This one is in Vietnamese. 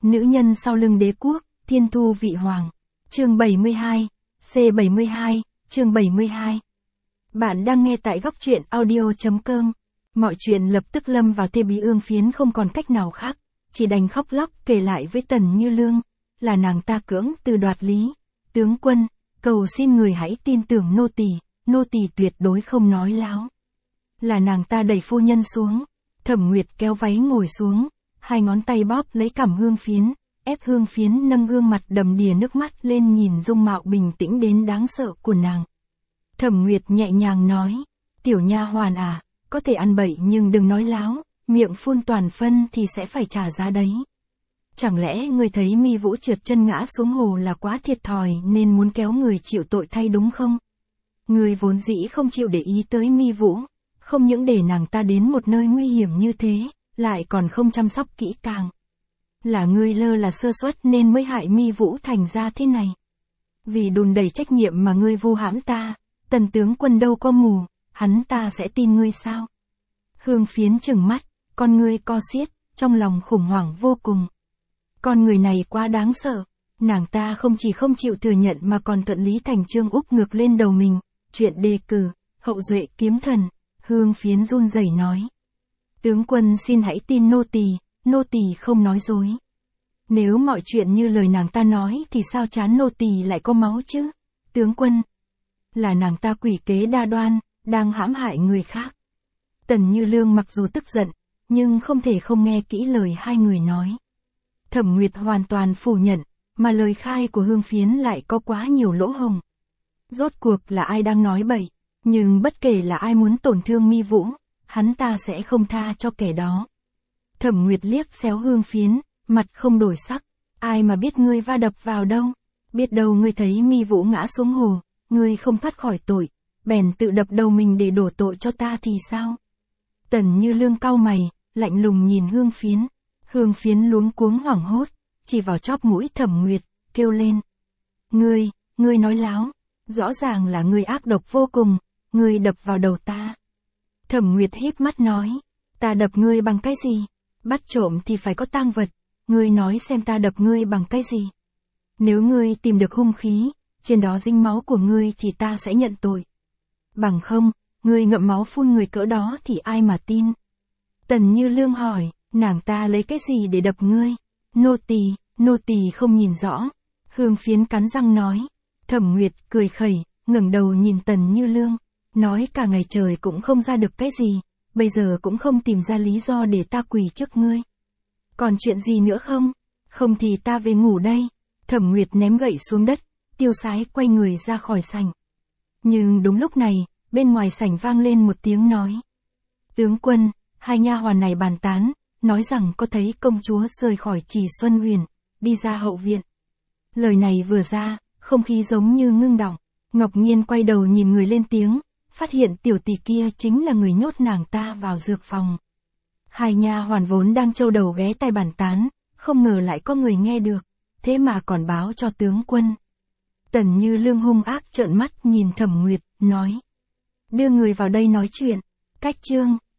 Nữ nhân sau lưng đế quốc, thiên thu vị hoàng. Chương 72, C72, chương 72. Bạn đang nghe tại góc truyện audio.com. Mọi chuyện lập tức lâm vào thế bí. Ương Phiến không còn cách nào khác, chỉ đành khóc lóc kể lại với Tần Như Lương, là nàng ta cưỡng từ đoạt lý. Tướng quân, cầu xin người hãy tin tưởng nô tỳ tuyệt đối không nói láo. Là nàng ta đẩy phu nhân xuống, Thẩm Nguyệt kéo váy ngồi xuống, hai ngón tay bóp lấy cằm Hương Phiến, ép Hương Phiến nâng gương mặt đầm đìa nước mắt lên nhìn dung mạo bình tĩnh đến đáng sợ của nàng. Thẩm Nguyệt nhẹ nhàng nói, tiểu nha hoàn à, có thể ăn bậy nhưng đừng nói láo, miệng phun toàn phân thì sẽ phải trả giá đấy. Chẳng lẽ ngươi thấy Mi Vũ trượt chân ngã xuống hồ là quá thiệt thòi nên muốn kéo người chịu tội thay đúng không? Ngươi vốn dĩ không chịu để ý tới Mi Vũ, không những để nàng ta đến một nơi nguy hiểm như thế, lại còn không chăm sóc kỹ càng. Là ngươi lơ là sơ suất nên mới hại Mi Vũ thành ra thế này. Vì đùn đẩy trách nhiệm mà ngươi vu hãm ta, Tần tướng quân đâu có mù, hắn ta sẽ tin ngươi sao? Hương Phiến trừng mắt, con ngươi co xiết, trong lòng khủng hoảng vô cùng. Con người này quá đáng sợ, nàng ta không chỉ không chịu thừa nhận mà còn thuận lý thành chương úp ngược lên đầu mình, chuyện đề cử, hậu duệ kiếm thần. Hương Phiến run rẩy nói. Tướng quân xin hãy tin nô tỳ không nói dối. Nếu mọi chuyện như lời nàng ta nói thì sao trán nô tỳ lại có máu chứ? Tướng quân, là nàng ta quỷ kế đa đoan, đang hãm hại người khác. Tần Như Lương mặc dù tức giận, nhưng không thể không nghe kỹ lời hai người nói. Thẩm Nguyệt hoàn toàn phủ nhận, mà lời khai của Hương Phiến lại có quá nhiều lỗ hổng. Rốt cuộc là ai đang nói bậy, nhưng bất kể là ai muốn tổn thương Mi Vũ, hắn ta sẽ không tha cho kẻ đó. Thẩm Nguyệt liếc xéo Hương Phiến, mặt không đổi sắc, ai mà biết ngươi va đập vào đâu, biết đâu ngươi thấy Mi Vũ ngã xuống hồ, ngươi không thoát khỏi tội, bèn tự đập đầu mình để đổ tội cho ta thì sao? Tần Như Lương cau mày, lạnh lùng nhìn Hương Phiến. Hương Phiến luống cuống hoảng hốt, chỉ vào chóp mũi Thẩm Nguyệt, kêu lên. Ngươi nói láo, rõ ràng là ngươi ác độc vô cùng, ngươi đập vào đầu ta. Thẩm Nguyệt híp mắt nói, ta đập ngươi bằng cái gì? Bắt trộm thì phải có tang vật, ngươi nói xem ta đập ngươi bằng cái gì? Nếu ngươi tìm được hung khí, trên đó dính máu của ngươi thì ta sẽ nhận tội. Bằng không, ngươi ngậm máu phun người cỡ đó thì ai mà tin? Tần Như Lương hỏi, nàng ta lấy cái gì để đập ngươi? Nô tỳ không nhìn rõ. Hương Phiến cắn răng nói. Thẩm Nguyệt cười khẩy, ngẩng đầu nhìn Tần Như Lương, nói cả ngày trời cũng không ra được cái gì, bây giờ cũng không tìm ra lý do để ta quỳ trước ngươi. Còn chuyện gì nữa không? Không thì ta về ngủ đây. Thẩm Nguyệt ném gậy xuống đất, tiêu sái quay người ra khỏi sảnh. Nhưng đúng lúc này, bên ngoài sảnh vang lên một tiếng nói. Tướng quân, hai nha hoàn này bàn tán, nói rằng có thấy công chúa rời khỏi Trì Xuân Huyền, đi ra hậu viện. Lời này vừa ra, không khí giống như ngưng đọng. Ngọc Nhiên quay đầu nhìn người lên tiếng, phát hiện tiểu tỷ kia chính là người nhốt nàng ta vào dược phòng. Hai nha hoàn vốn đang trâu đầu ghé tai bàn tán, không ngờ lại có người nghe được, thế mà còn báo cho tướng quân. Tần Như Lương hung ác trợn mắt nhìn Thẩm Nguyệt, nói. Đưa người vào đây nói chuyện. Cách chương.